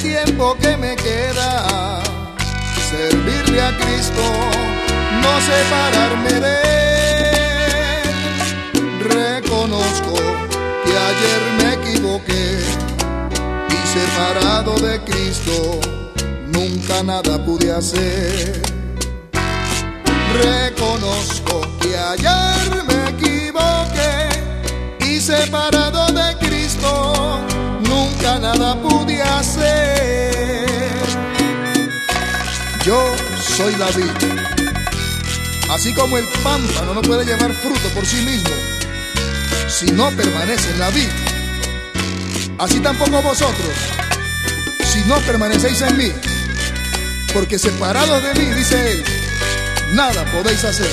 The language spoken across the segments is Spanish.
tiempo que me queda, servirle a Cristo, no separarme de Él. Reconozco que ayer me equivoqué y separado de Cristo nunca nada pude hacer. Reconozco que ayer me equivoqué y separado de Cristo nunca nada pude hacer. Yo soy la vid, así como el pámpano no puede llevar fruto por sí mismo si no permanece en la vid, así tampoco vosotros si no permanecéis en mí, porque separados de mí, dice él, nada podéis hacer.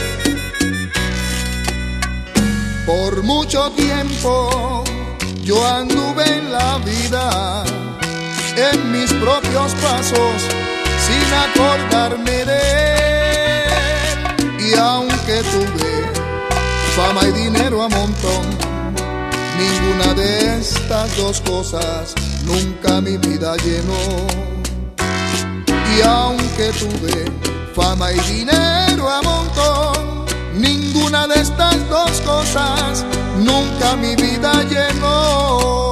Por mucho tiempo yo anduve en la vida, en mis propios pasos, sin acordarme de Él. Y aunque tuve fama y dinero a montón, ninguna de estas dos cosas nunca mi vida llenó. Y aunque tuve fama y dinero a montón, ninguna de estas dos cosas nunca mi vida llenó.